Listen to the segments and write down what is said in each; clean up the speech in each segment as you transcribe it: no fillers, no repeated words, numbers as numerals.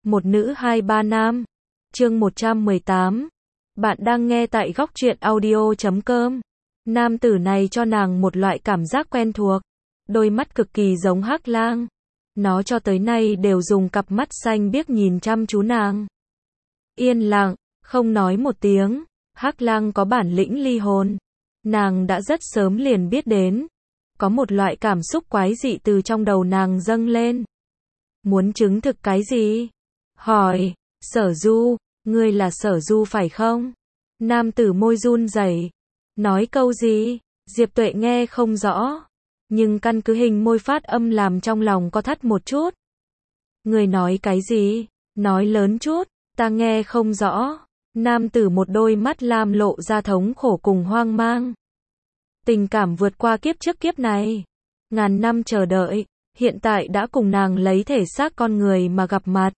Một nữ hai ba nam. Chương 118. Bạn đang nghe tại góc truyện audio.com. Nam tử này cho nàng một loại cảm giác quen thuộc. Đôi mắt cực kỳ giống Hắc Lang. Nó cho tới nay đều dùng cặp mắt xanh biếc nhìn chăm chú nàng. Yên lặng, không nói một tiếng. Hắc Lang có bản lĩnh ly hồn. Nàng đã rất sớm liền biết đến. Có một loại cảm xúc quái dị từ trong đầu nàng dâng lên. Muốn chứng thực cái gì? Hỏi, Sở Du, ngươi là Sở Du phải không? Nam tử môi run rẩy, nói câu gì? Diệp Tuệ nghe không rõ, nhưng căn cứ hình môi phát âm làm trong lòng có thắt một chút. Ngươi nói cái gì? Nói lớn chút, ta nghe không rõ. Nam tử một đôi mắt lam lộ ra thống khổ cùng hoang mang. Tình cảm vượt qua kiếp trước kiếp này. Ngàn năm chờ đợi, hiện tại đã cùng nàng lấy thể xác con người mà gặp mặt.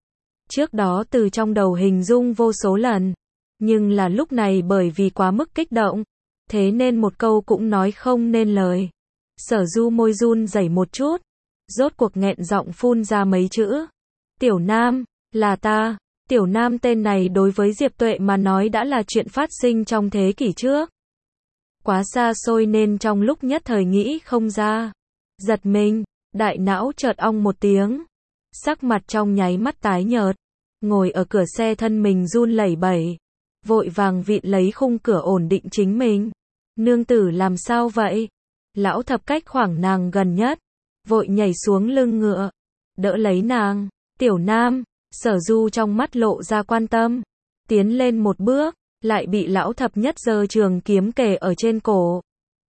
Trước đó từ trong đầu hình dung vô số lần, nhưng là lúc này bởi vì quá mức kích động, thế nên một câu cũng nói không nên lời. Sở Du môi run rẩy một chút, rốt cuộc nghẹn giọng phun ra mấy chữ. Tiểu Nam, là ta. Tiểu Nam tên này đối với Diệp Tuệ mà nói đã là chuyện phát sinh trong thế kỷ trước. Quá xa xôi nên trong lúc nhất thời nghĩ không ra. Giật mình, đại não chợt ong một tiếng. Sắc mặt trong nháy mắt tái nhợt. Ngồi ở cửa xe thân mình run lẩy bẩy. Vội vàng vịn lấy khung cửa ổn định chính mình. Nương tử làm sao vậy? Lão thập cách khoảng nàng gần nhất. Vội nhảy xuống lưng ngựa. Đỡ lấy nàng. Tiểu Nam, Sở Du trong mắt lộ ra quan tâm. Tiến lên một bước. Lại bị lão thập nhất giơ trường kiếm kề ở trên cổ.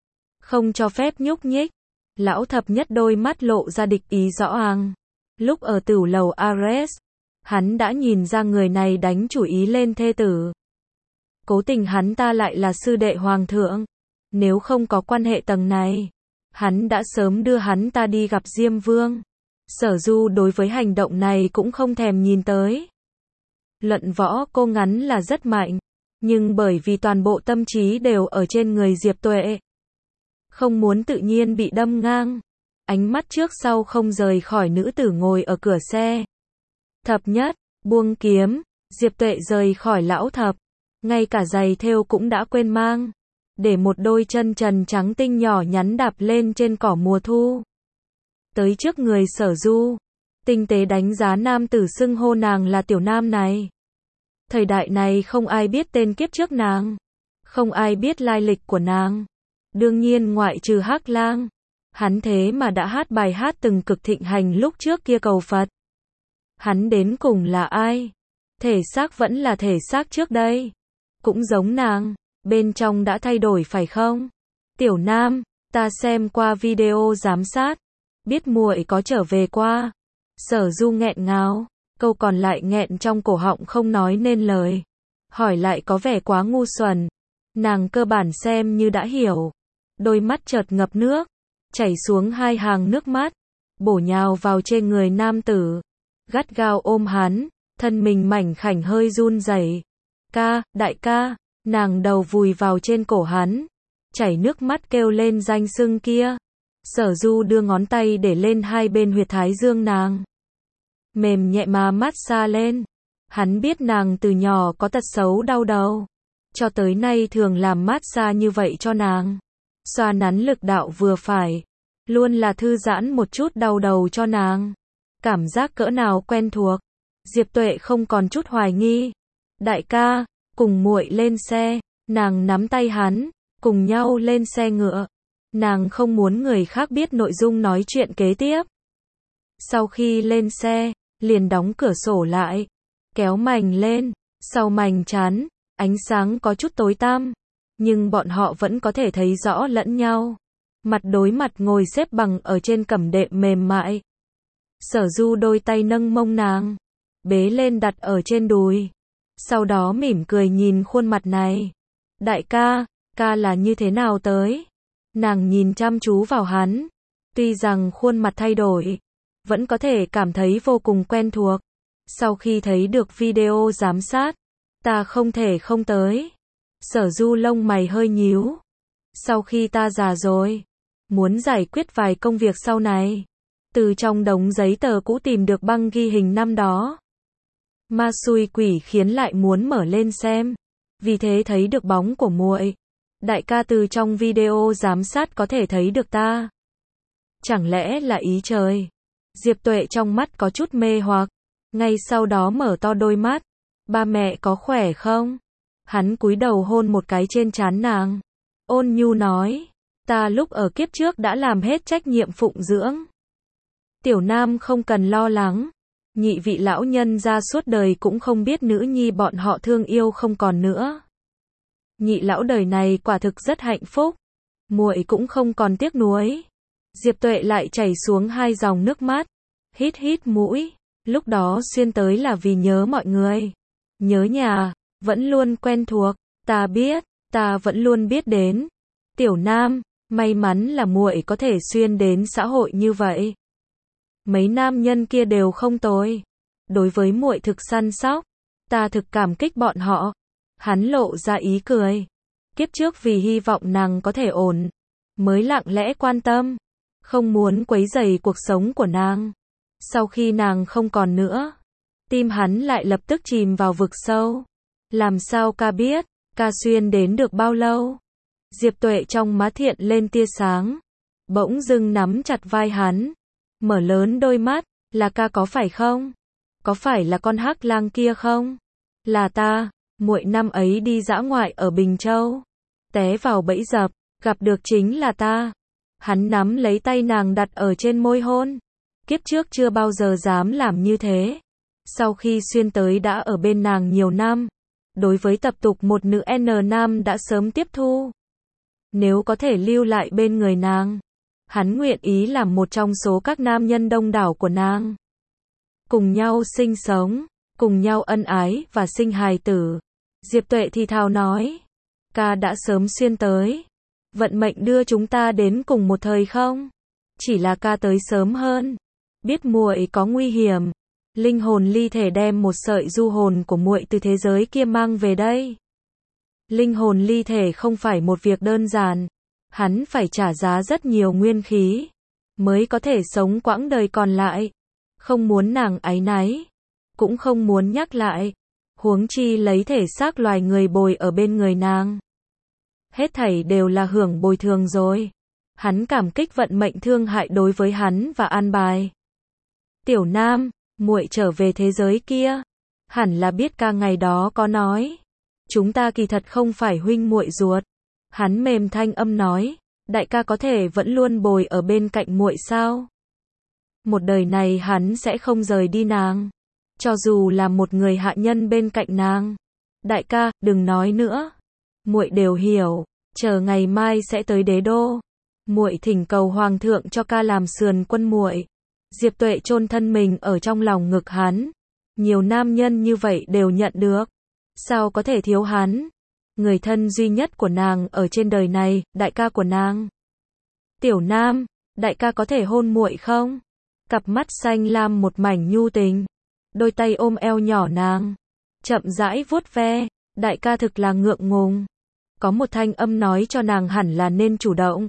Không cho phép nhúc nhích. Lão thập nhất đôi mắt lộ ra địch ý rõ ràng. Lúc ở tửu lầu Ares, hắn đã nhìn ra người này đánh chủ ý lên thê tử. Cố tình hắn ta lại là sư đệ hoàng thượng. Nếu không có quan hệ tầng này, hắn đã sớm đưa hắn ta đi gặp Diêm Vương. Sở Du đối với hành động này cũng không thèm nhìn tới. Luận võ cô ngắn là rất mạnh. Nhưng bởi vì toàn bộ tâm trí đều ở trên người Diệp Tuệ. Không muốn tự nhiên bị đâm ngang. Ánh mắt trước sau không rời khỏi nữ tử ngồi ở cửa xe. Thập nhất, buông kiếm. Diệp Tuệ rời khỏi lão thập. Ngay cả giày thêu cũng đã quên mang. Để một đôi chân trần trắng tinh nhỏ nhắn đạp lên trên cỏ mùa thu. Tới trước người Sở Du. Tinh tế đánh giá nam tử xưng hô nàng là Tiểu Nam này. Thời đại này không ai biết tên kiếp trước nàng. Không ai biết lai lịch của nàng. Đương nhiên ngoại trừ Hắc Lang. Hắn thế mà đã hát bài hát từng cực thịnh hành lúc trước kia cầu Phật. Hắn đến cùng là ai? Thể xác vẫn là thể xác trước đây. Cũng giống nàng. Bên trong đã thay đổi phải không? Tiểu Nam, ta xem qua video giám sát. Biết muội có trở về qua. Sở Du nghẹn ngào. Câu còn lại nghẹn trong cổ họng không nói nên lời. Hỏi lại có vẻ quá ngu xuẩn. Nàng cơ bản xem như đã hiểu. Đôi mắt chợt ngập nước. Chảy xuống hai hàng nước mắt. Bổ nhào vào trên người nam tử. Gắt gao ôm hắn. Thân mình mảnh khảnh hơi run rẩy. Ca, đại ca. Nàng đầu vùi vào trên cổ hắn. Chảy nước mắt kêu lên danh xưng kia. Sở Du đưa ngón tay để lên hai bên huyệt thái dương nàng. Mềm nhẹ mà massage lên. Hắn biết nàng từ nhỏ có tật xấu đau đầu. Cho tới nay thường làm massage như vậy cho nàng. Xoa nắn lực đạo vừa phải. Luôn là thư giãn một chút đau đầu cho nàng. Cảm giác cỡ nào quen thuộc. Diệp Tuệ không còn chút hoài nghi. Đại ca, cùng muội lên xe. Nàng nắm tay hắn. Cùng nhau lên xe ngựa. Nàng không muốn người khác biết nội dung nói chuyện kế tiếp. Sau khi lên xe, liền đóng cửa sổ lại, kéo mành lên, sau mành chắn, ánh sáng có chút tối tăm, nhưng bọn họ vẫn có thể thấy rõ lẫn nhau. Mặt đối mặt ngồi xếp bằng ở trên cẩm đệm mềm mại. Sở Du đôi tay nâng mông nàng, bế lên đặt ở trên đùi. Sau đó mỉm cười nhìn khuôn mặt này. Đại ca, ca là như thế nào tới? Nàng nhìn chăm chú vào hắn. Tuy rằng khuôn mặt thay đổi, vẫn có thể cảm thấy vô cùng quen thuộc. Sau khi thấy được video giám sát, ta không thể không tới. Sở Du lông mày hơi nhíu. Sau khi ta già rồi, muốn giải quyết vài công việc sau này. Từ trong đống giấy tờ cũ tìm được băng ghi hình năm đó. Ma xui quỷ khiến lại muốn mở lên xem. Vì thế thấy được bóng của muội. Đại ca từ trong video giám sát có thể thấy được ta. Chẳng lẽ là ý trời? Diệp Tuệ trong mắt có chút mê hoặc. Ngay sau đó mở to đôi mắt. Ba mẹ có khỏe không? Hắn cúi đầu hôn một cái trên trán nàng. Ôn nhu nói. Ta lúc ở kiếp trước đã làm hết trách nhiệm phụng dưỡng. Tiểu Nam không cần lo lắng. Nhị vị lão nhân ra suốt đời cũng không biết nữ nhi bọn họ thương yêu không còn nữa. Nhị lão đời này quả thực rất hạnh phúc. Muội cũng không còn tiếc nuối. Diệp Tuệ lại chảy xuống hai dòng nước mắt. Hít hít mũi. Lúc đó xuyên tới là vì nhớ mọi người. Nhớ nhà. Vẫn luôn quen thuộc. Ta biết. Ta vẫn luôn biết đến. Tiểu Nam. May mắn là muội có thể xuyên đến xã hội như vậy. Mấy nam nhân kia đều không tồi. Đối với muội thực săn sóc. Ta thực cảm kích bọn họ. Hắn lộ ra ý cười. Kiếp trước vì hy vọng nàng có thể ổn. Mới lặng lẽ quan tâm. Không muốn quấy rầy cuộc sống của nàng. Sau khi nàng không còn nữa. Tim hắn lại lập tức chìm vào vực sâu. Làm sao ca biết. Ca xuyên đến được bao lâu? Diệp Tuệ trong má thiện lên tia sáng. Bỗng dưng nắm chặt vai hắn. Mở lớn đôi mắt. Là ca có phải không? Có phải là con hắc lang kia không? Là ta. Muội năm ấy đi dã ngoại ở Bình Châu. Té vào bẫy dập. Gặp được chính là ta. Hắn nắm lấy tay nàng đặt ở trên môi hôn. Kiếp trước chưa bao giờ dám làm như thế. Sau khi xuyên tới đã ở bên nàng nhiều năm. Đối với tập tục một nữ N nam đã sớm tiếp thu. Nếu có thể lưu lại bên người nàng. Hắn nguyện ý làm một trong số các nam nhân đông đảo của nàng. Cùng nhau sinh sống. Cùng nhau ân ái và sinh hài tử. Diệp Tuệ thì thào nói. Ca đã sớm xuyên tới. Vận mệnh đưa chúng ta đến cùng một thời không? Chỉ là ca tới sớm hơn. Biết muội có nguy hiểm. Linh hồn ly thể đem một sợi du hồn của muội từ thế giới kia mang về đây. Linh hồn ly thể không phải một việc đơn giản. Hắn phải trả giá rất nhiều nguyên khí. Mới có thể sống quãng đời còn lại. Không muốn nàng áy náy. Cũng không muốn nhắc lại. Huống chi lấy thể xác loài người bồi ở bên người nàng. Hết thảy đều là hưởng bồi thường rồi. Hắn cảm kích vận mệnh thương hại đối với hắn và an bài. Tiểu Nam, muội trở về thế giới kia. Hẳn là biết ca ngày đó có nói. Chúng ta kỳ thật không phải huynh muội ruột. Hắn mềm thanh âm nói. Đại ca có thể vẫn luôn bồi ở bên cạnh muội sao? Một đời này hắn sẽ không rời đi nàng. Cho dù là một người hạ nhân bên cạnh nàng. Đại ca, đừng nói nữa. Muội đều hiểu. Chờ ngày mai sẽ tới đế đô. Muội thỉnh cầu hoàng thượng cho ca làm sườn quân muội. Diệp Tuệ chôn thân mình ở trong lòng ngực hắn. Nhiều nam nhân như vậy đều nhận được. Sao có thể thiếu hắn? Người thân duy nhất của nàng ở trên đời này, đại ca của nàng. Tiểu Nam, đại ca có thể hôn muội không? Cặp mắt xanh lam một mảnh nhu tình. Đôi tay ôm eo nhỏ nàng. Chậm rãi vuốt ve. Đại ca thực là ngượng ngùng. Có một thanh âm nói cho nàng hẳn là nên chủ động.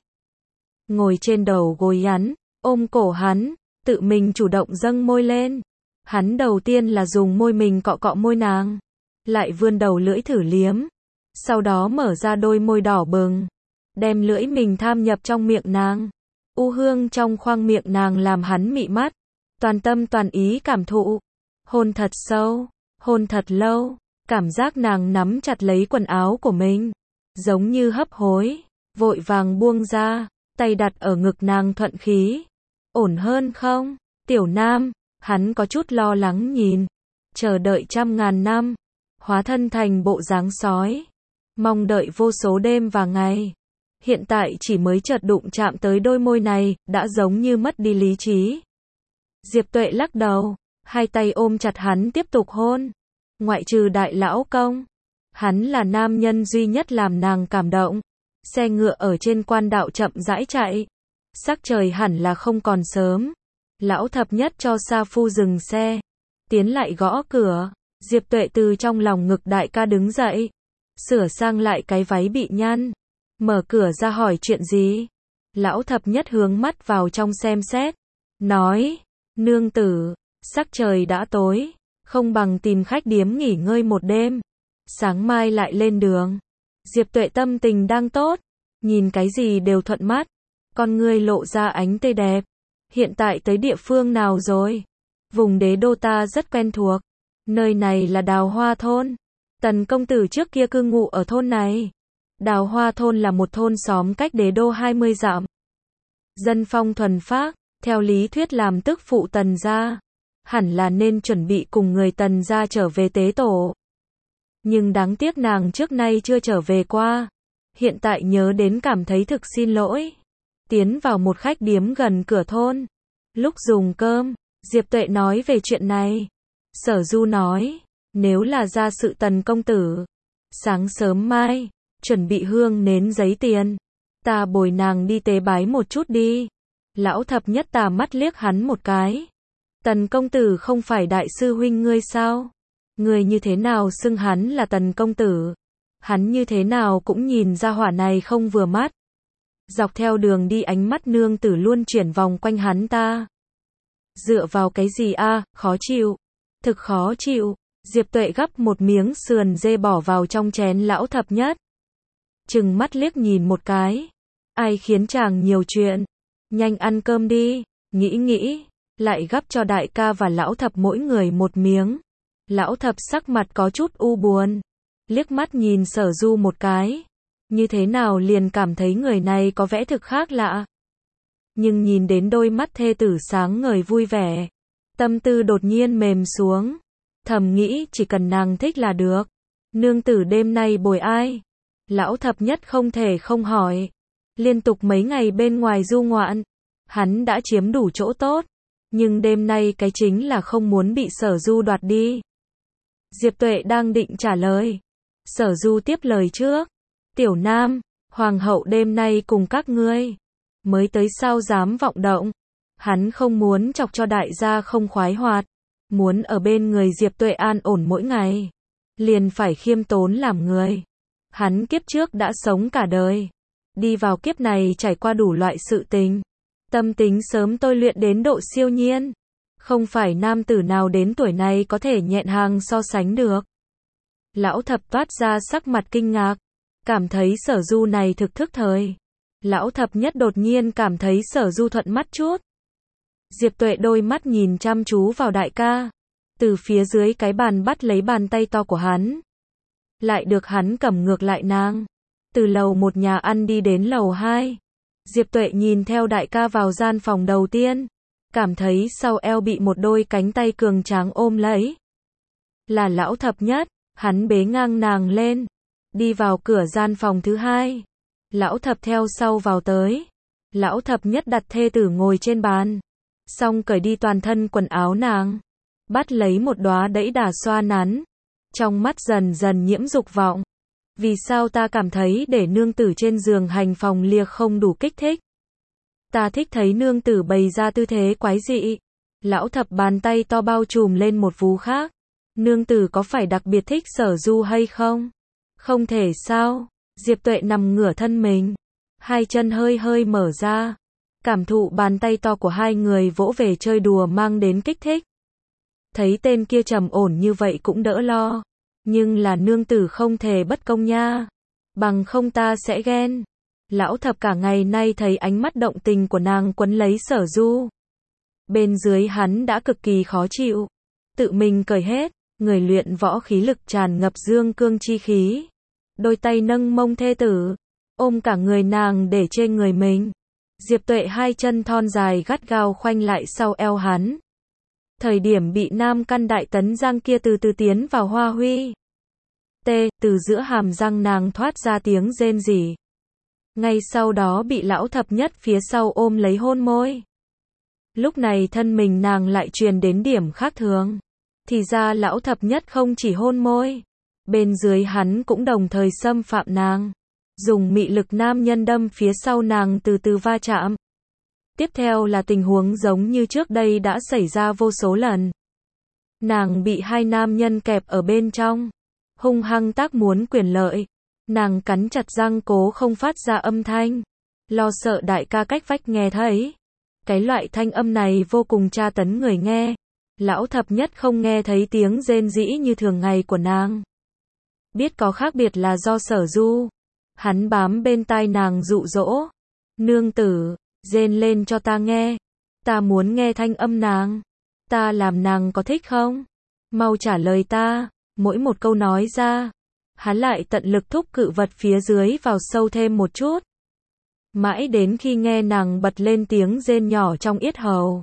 Ngồi trên đầu gối hắn, ôm cổ hắn, tự mình chủ động dâng môi lên. Hắn đầu tiên là dùng môi mình cọ cọ môi nàng. Lại vươn đầu lưỡi thử liếm. Sau đó mở ra đôi môi đỏ bừng. Đem lưỡi mình tham nhập trong miệng nàng. U hương trong khoang miệng nàng làm hắn mị mắt. Toàn tâm toàn ý cảm thụ. Hôn thật sâu. Hôn thật lâu. Cảm giác nàng nắm chặt lấy quần áo của mình. Giống như hấp hối. Vội vàng buông ra. Tay đặt ở ngực nàng thuận khí. Ổn hơn không? Tiểu Nam. Hắn có chút lo lắng nhìn. Chờ đợi trăm ngàn năm. Hóa thân thành bộ dáng sói. Mong đợi vô số đêm và ngày. Hiện tại chỉ mới chợt đụng chạm tới đôi môi này, đã giống như mất đi lý trí. Diệp Tuệ lắc đầu. Hai tay ôm chặt hắn tiếp tục hôn. Ngoại trừ đại lão công. Hắn là nam nhân duy nhất làm nàng cảm động. Xe ngựa ở trên quan đạo chậm rãi chạy. Sắc trời hẳn là không còn sớm. Lão thập nhất cho sa phu dừng xe. Tiến lại gõ cửa. Diệp Tuệ từ trong lòng ngực đại ca đứng dậy. Sửa sang lại cái váy bị nhăn. Mở cửa ra hỏi chuyện gì. Lão thập nhất hướng mắt vào trong xem xét. Nói. Nương tử. Sắc trời đã tối. không bằng tìm khách điếm nghỉ ngơi một đêm, sáng mai lại lên đường. Diệp Tuệ tâm tình đang tốt, nhìn cái gì đều thuận mắt, con ngươi lộ ra ánh tươi đẹp. Hiện tại tới địa phương nào rồi? Vùng Đế Đô ta rất quen thuộc, nơi này là Đào Hoa thôn. Tần công tử trước kia cư ngụ ở thôn này. Đào Hoa thôn là một thôn xóm cách Đế Đô 20 dặm. Dân phong thuần phác, theo lý thuyết làm tức phụ Tần gia, hẳn là nên chuẩn bị cùng người Tần gia trở về tế tổ. Nhưng đáng tiếc nàng trước nay chưa trở về qua, hiện tại nhớ đến cảm thấy thực xin lỗi. Tiến vào một khách điếm gần cửa thôn, lúc dùng cơm, Diệp Tuệ nói về chuyện này. Sở Du nói, nếu là ra sự Tần công tử, sáng sớm mai, chuẩn bị hương nến giấy tiền, ta bồi nàng đi tế bái một chút đi. Lão Thập Nhất tà mắt liếc hắn một cái. Tần công tử không phải đại sư huynh ngươi sao? Ngươi như thế nào xưng hắn là Tần công tử? Hắn như thế nào cũng nhìn ra hỏa này không vừa mắt. Dọc theo đường đi ánh mắt nương tử luôn chuyển vòng quanh hắn ta. Dựa vào cái gì a? Khó chịu. Thực khó chịu. Diệp Tuệ gắp một miếng sườn dê bỏ vào trong chén Lão Thập Nhất. Trừng mắt liếc nhìn một cái. Ai khiến chàng nhiều chuyện? Nhanh ăn cơm đi. Nghĩ, lại gắp cho đại ca và Lão Thập mỗi người một miếng. Lão Thập sắc mặt có chút u buồn. Liếc mắt nhìn Sở Du một cái. Như thế nào liền cảm thấy người này có vẻ thực khác lạ. Nhưng nhìn đến đôi mắt thê tử sáng ngời vui vẻ, tâm tư đột nhiên mềm xuống. Thầm nghĩ chỉ cần nàng thích là được. Nương tử đêm nay bồi ai? Lão Thập Nhất không thể không hỏi. Liên tục mấy ngày bên ngoài du ngoạn, hắn đã chiếm đủ chỗ tốt. Nhưng đêm nay cái chính là không muốn bị Sở Du đoạt đi. Diệp Tuệ đang định trả lời. Sở Du tiếp lời trước. Tiểu Nam, Hoàng hậu đêm nay cùng các ngươi. Mới tới sao dám vọng động. Hắn không muốn chọc cho đại gia không khoái hoạt. Muốn ở bên người Diệp Tuệ an ổn mỗi ngày. Liền phải khiêm tốn làm người. Hắn kiếp trước đã sống cả đời. Đi vào kiếp này trải qua đủ loại sự tình. Tâm tính sớm tôi luyện đến độ siêu nhiên. Không phải nam tử nào đến tuổi này có thể nhẹn hàng so sánh được. Lão Thập toát ra sắc mặt kinh ngạc. Cảm thấy Sở Du này thực thức thời. Lão Thập Nhất đột nhiên cảm thấy Sở Du thuận mắt chút. Diệp Tuệ đôi mắt nhìn chăm chú vào đại ca. Từ phía dưới cái bàn bắt lấy bàn tay to của hắn. Lại được hắn cầm ngược lại nàng. Từ lầu một nhà ăn đi đến lầu 2. Diệp Tuệ nhìn theo đại ca vào gian phòng đầu tiên. Cảm thấy sau eo bị một đôi cánh tay cường tráng ôm lấy. Là Lão Thập Nhất, hắn bế ngang nàng lên. Đi vào cửa gian phòng thứ 2. Lão Thập theo sau vào tới. Lão Thập Nhất đặt thê tử ngồi trên bàn. Xong cởi đi toàn thân quần áo nàng. Bắt lấy một đóa đẫy đà xoa nắn. Trong mắt dần dần nhiễm dục vọng. Vì sao ta cảm thấy để nương tử trên giường hành phòng liệt không đủ kích thích? Ta thích thấy nương tử bày ra tư thế quái dị. Lão Thập bàn tay to bao trùm lên một vú khác. Nương tử có phải đặc biệt thích Sở Du hay không? Không thể sao? Diệp Tuệ nằm ngửa thân mình. Hai chân hơi hơi mở ra. Cảm thụ bàn tay to của hai người vỗ về chơi đùa mang đến kích thích. Thấy tên kia trầm ổn như vậy cũng đỡ lo. Nhưng là nương tử không thể bất công nha. Bằng không ta sẽ ghen. Lão Thập cả ngày nay thấy ánh mắt động tình của nàng quấn lấy Sở Du. Bên dưới hắn đã cực kỳ khó chịu. Tự mình cởi hết. Người luyện võ khí lực tràn ngập dương cương chi khí. Đôi tay nâng mông thê tử. Ôm cả người nàng để trên người mình. Diệp Tuệ hai chân thon dài gắt gao khoanh lại sau eo hắn. Thời điểm bị nam căn đại tấn giang kia từ từ tiến vào hoa huy. Từ giữa hàm răng nàng thoát ra tiếng rên rỉ. Ngay sau đó bị Lão Thập Nhất phía sau ôm lấy hôn môi. Lúc này thân mình nàng lại truyền đến điểm khác thường. Thì ra Lão Thập Nhất không chỉ hôn môi. Bên dưới hắn cũng đồng thời xâm phạm nàng. Dùng mị lực nam nhân đâm phía sau nàng từ từ va chạm. Tiếp theo là tình huống giống như trước đây đã xảy ra vô số lần. Nàng bị hai nam nhân kẹp ở bên trong. Hung hăng tác muốn quyền lợi. Nàng cắn chặt răng cố không phát ra âm thanh. Lo sợ đại ca cách vách nghe thấy. Cái loại thanh âm này vô cùng tra tấn người nghe. Lão thập nhất không nghe thấy tiếng rên rỉ như thường ngày của nàng. Biết có khác biệt là do Sở Du. Hắn bám bên tai nàng dụ dỗ. Nương tử, rên lên cho ta nghe. Ta muốn nghe thanh âm nàng. Ta làm nàng có thích không? Mau trả lời ta. Mỗi một câu nói ra, hắn lại tận lực thúc cự vật phía dưới vào sâu thêm một chút. Mãi đến khi nghe nàng bật lên tiếng rên nhỏ trong yết hầu.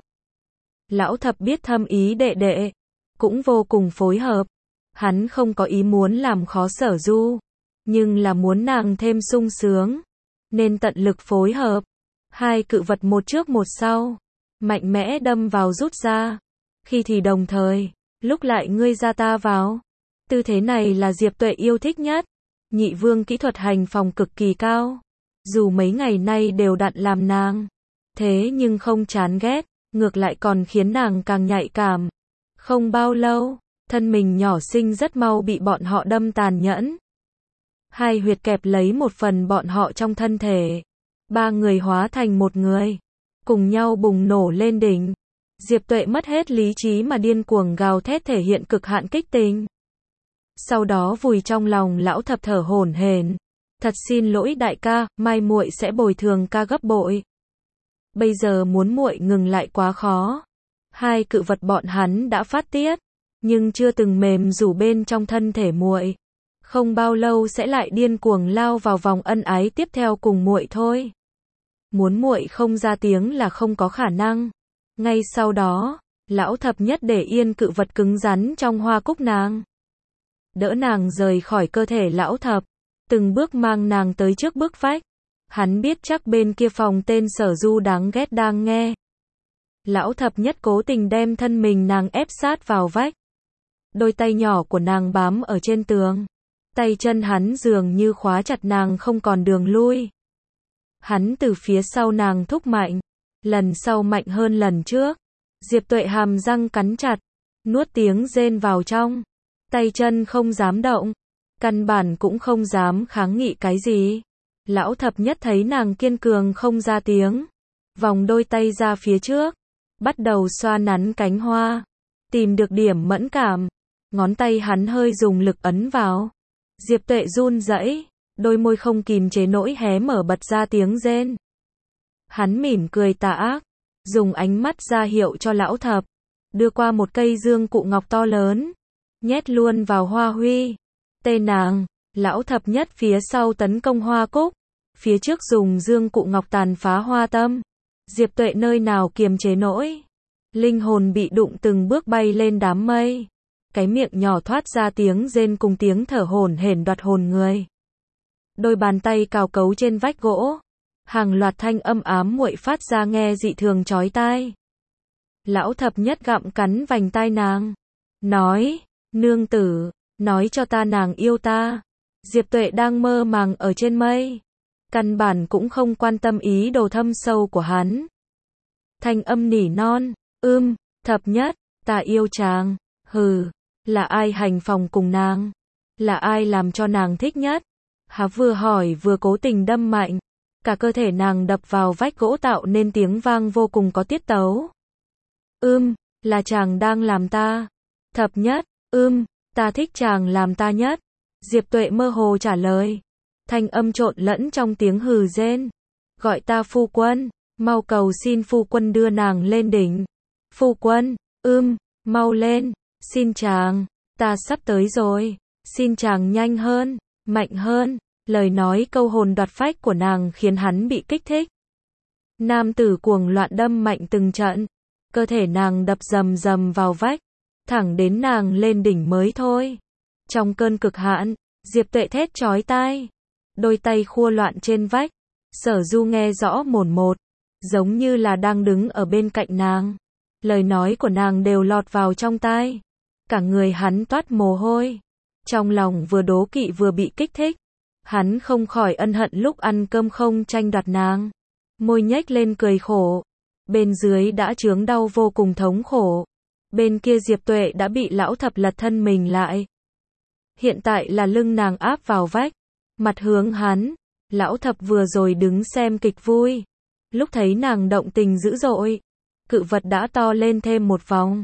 Lão thập biết thâm ý đệ đệ, cũng vô cùng phối hợp. Hắn không có ý muốn làm khó Sở Du, nhưng là muốn nàng thêm sung sướng, nên tận lực phối hợp. Hai cự vật một trước một sau, mạnh mẽ đâm vào rút ra. Khi thì đồng thời, lúc lại ngươi ra ta vào. Tư thế này là Diệp Tuệ yêu thích nhất. Nhị vương kỹ thuật hành phòng cực kỳ cao. Dù mấy ngày nay đều đặn làm nàng, thế nhưng không chán ghét, ngược lại còn khiến nàng càng nhạy cảm. Không bao lâu, thân mình nhỏ xinh rất mau bị bọn họ đâm tàn nhẫn. Hai huyệt kẹp lấy một phần bọn họ trong thân thể. Ba người hóa thành một người, cùng nhau bùng nổ lên đỉnh. Diệp Tuệ mất hết lý trí mà điên cuồng gào thét thể hiện cực hạn kích tình. Sau đó vùi trong lòng lão thập thở hổn hển. Thật xin lỗi đại ca, mai muội sẽ bồi thường ca gấp bội. Bây giờ muốn muội ngừng lại quá khó. Hai cự vật bọn hắn đã phát tiết, nhưng chưa từng mềm rủ bên trong thân thể muội. Không bao lâu sẽ lại điên cuồng lao vào vòng ân ái tiếp theo cùng muội thôi. Muốn muội không ra tiếng là không có khả năng. Ngay sau đó, lão thập nhất để yên cự vật cứng rắn trong hoa cúc nàng. Đỡ nàng rời khỏi cơ thể lão thập, từng bước mang nàng tới trước bức vách. Hắn biết chắc bên kia phòng tên Sở Du đáng ghét đang nghe. Lão thập nhất cố tình đem thân mình nàng ép sát vào vách. Đôi tay nhỏ của nàng bám ở trên tường. Tay chân hắn dường như khóa chặt nàng không còn đường lui. Hắn từ phía sau nàng thúc mạnh. Lần sau mạnh hơn lần trước. Diệp Tuệ hàm răng cắn chặt, nuốt tiếng rên vào trong. Tay chân không dám động, căn bản cũng không dám kháng nghị cái gì. Lão thập nhất thấy nàng kiên cường không ra tiếng, vòng đôi tay ra phía trước, bắt đầu xoa nắn cánh hoa, tìm được điểm mẫn cảm. Ngón tay hắn hơi dùng lực ấn vào. Diệp Tuệ run rẩy, đôi môi không kìm chế nỗi hé mở bật ra tiếng rên. Hắn mỉm cười tà ác, dùng ánh mắt ra hiệu cho lão thập, đưa qua một cây dương cụ ngọc to lớn, nhét luôn vào hoa huy. Tê nàng, lão thập nhất phía sau tấn công hoa cúc, phía trước dùng dương cụ ngọc tàn phá hoa tâm. Diệp Tuệ nơi nào kiềm chế nổi, linh hồn bị đụng từng bước bay lên đám mây. Cái miệng nhỏ thoát ra tiếng rên cùng tiếng thở hổn hển đoạt hồn người. Đôi bàn tay cào cấu trên vách gỗ, hàng loạt thanh âm ám muội phát ra nghe dị thường chói tai. Lão thập nhất gặm cắn vành tai nàng, nói, nương tử, nói cho ta nàng yêu ta. Diệp Tuệ đang mơ màng ở trên mây, căn bản cũng không quan tâm ý đồ thâm sâu của hắn. Thanh âm nỉ non, thập nhất, ta yêu chàng. Hừ, là ai hành phòng cùng nàng? Là ai làm cho nàng thích nhất? Hắn vừa hỏi vừa cố tình đâm mạnh. Cả cơ thể nàng đập vào vách gỗ tạo nên tiếng vang vô cùng có tiết tấu. Là chàng đang làm ta. Thập nhất, ta thích chàng làm ta nhất. Diệp Tuệ mơ hồ trả lời. Thanh âm trộn lẫn trong tiếng hừ rên. Gọi ta phu quân, mau cầu xin phu quân đưa nàng lên đỉnh. Phu quân, mau lên, xin chàng, ta sắp tới rồi, xin chàng nhanh hơn, mạnh hơn. Lời nói câu hồn đoạt phách của nàng khiến hắn bị kích thích. Nam tử cuồng loạn đâm mạnh từng trận, cơ thể nàng đập rầm rầm vào vách, thẳng đến nàng lên đỉnh mới thôi. Trong cơn cực hạn, Diệp Tuệ thét chói tai, đôi tay khua loạn trên vách. Sở Du nghe rõ mồn một, giống như là đang đứng ở bên cạnh nàng. Lời nói của nàng đều lọt vào trong tai. Cả người hắn toát mồ hôi, trong lòng vừa đố kỵ vừa bị kích thích. Hắn không khỏi ân hận lúc ăn cơm không tranh đoạt nàng. Môi nhếch lên cười khổ. Bên dưới đã chướng đau vô cùng thống khổ. Bên kia Diệp Tuệ đã bị lão thập lật thân mình lại. Hiện tại là lưng nàng áp vào vách, mặt hướng hắn. Lão thập vừa rồi đứng xem kịch vui. Lúc thấy nàng động tình dữ dội, cự vật đã to lên thêm một vòng.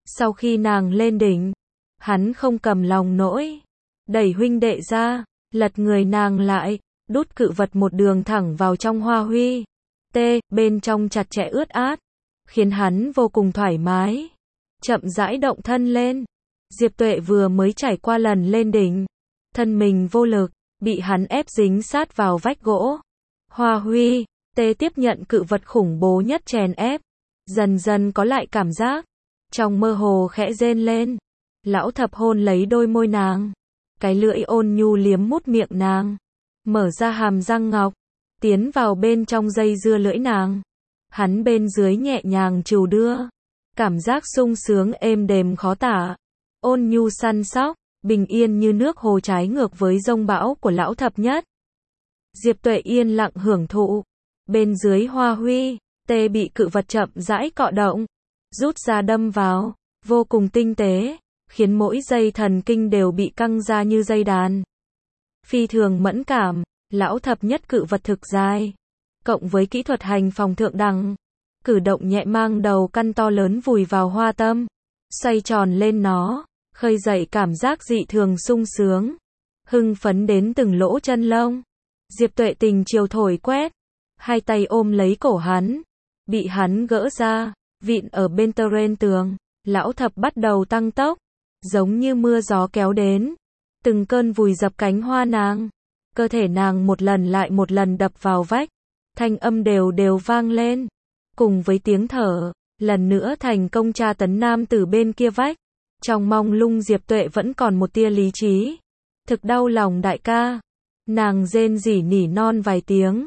Sau khi nàng lên đỉnh, hắn không cầm lòng nổi, đẩy huynh đệ ra, lật người nàng lại, đút cự vật một đường thẳng vào trong hoa huy. Bên trong chặt chẽ ướt át, khiến hắn vô cùng thoải mái. Chậm rãi động thân lên. Diệp Tuệ vừa mới trải qua lần lên đỉnh, thân mình vô lực, bị hắn ép dính sát vào vách gỗ. Hoa huy, tiếp nhận cự vật khủng bố nhất chèn ép, dần dần có lại cảm giác, trong mơ hồ khẽ rên lên. Lão thập hôn lấy đôi môi nàng, cái lưỡi ôn nhu liếm mút miệng nàng, mở ra hàm răng ngọc, tiến vào bên trong dây dưa lưỡi nàng. Hắn bên dưới nhẹ nhàng trù đưa, cảm giác sung sướng êm đềm khó tả, ôn nhu săn sóc, bình yên như nước hồ trái ngược với dông bão của lão thập nhất. Diệp Tuệ yên lặng hưởng thụ, bên dưới hoa huy, bị cự vật chậm rãi cọ động, rút ra đâm vào, vô cùng tinh tế, khiến mỗi dây thần kinh đều bị căng ra như dây đàn. Phi thường mẫn cảm, lão thập nhất cự vật thực dài, cộng với kỹ thuật hành phòng thượng đẳng, cử động nhẹ mang đầu căn to lớn vùi vào hoa tâm, xoay tròn lên nó, khơi dậy cảm giác dị thường sung sướng, hưng phấn đến từng lỗ chân lông. Diệp Tuệ tình chiều thổi quét, hai tay ôm lấy cổ hắn, bị hắn gỡ ra, vịn ở bên terrain tường, lão thập bắt đầu tăng tốc, giống như mưa gió kéo đến, từng cơn vùi dập cánh hoa nàng, cơ thể nàng một lần lại một lần đập vào vách, thanh âm đều đều vang lên, cùng với tiếng thở, lần nữa thành công tra tấn nam từ bên kia vách. Trong mông lung Diệp Tuệ vẫn còn một tia lý trí, thực đau lòng đại ca, nàng rên rỉ nỉ non vài tiếng,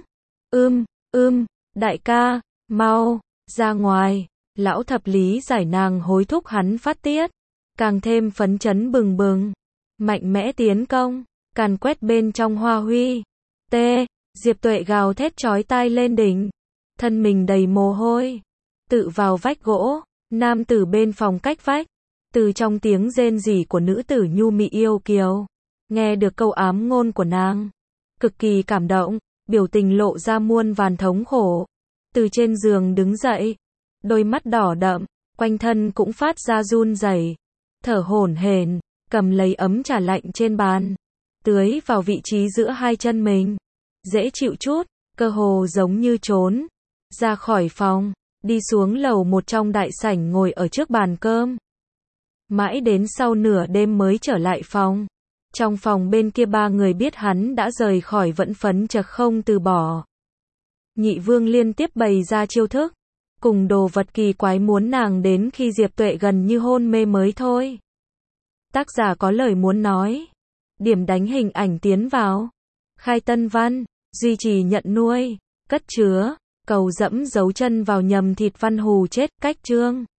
đại ca, mau, ra ngoài. Lão thập lý giải nàng hối thúc hắn phát tiết, càng thêm phấn chấn bừng bừng, mạnh mẽ tiến công, càn quét bên trong hoa huy. Diệp Tuệ gào thét chói tai lên đỉnh, thân mình đầy mồ hôi, tự vào vách gỗ, nam tử bên phòng cách vách, từ trong tiếng rên rỉ của nữ tử nhu mị yêu kiều, nghe được câu ám ngôn của nàng, cực kỳ cảm động, biểu tình lộ ra muôn vàn thống khổ, từ trên giường đứng dậy, đôi mắt đỏ đậm, quanh thân cũng phát ra run rẩy, thở hổn hển, cầm lấy ấm trà lạnh trên bàn, tưới vào vị trí giữa hai chân mình, dễ chịu chút, cơ hồ giống như trốn ra khỏi phòng, đi xuống lầu một trong đại sảnh ngồi ở trước bàn cơm. Mãi đến sau nửa đêm mới trở lại phòng. Trong phòng bên kia ba người biết hắn đã rời khỏi vẫn phấn chật không từ bỏ. Nhị vương liên tiếp bày ra chiêu thức, cùng đồ vật kỳ quái muốn nàng đến khi Diệp Tuệ gần như hôn mê mới thôi. Tác giả có lời muốn nói. Điểm đánh hình ảnh tiến vào. Khai tân văn, duy trì nhận nuôi, cất chứa, cầu dẫm dấu chân vào nhầm thịt văn hù chết, cách chương.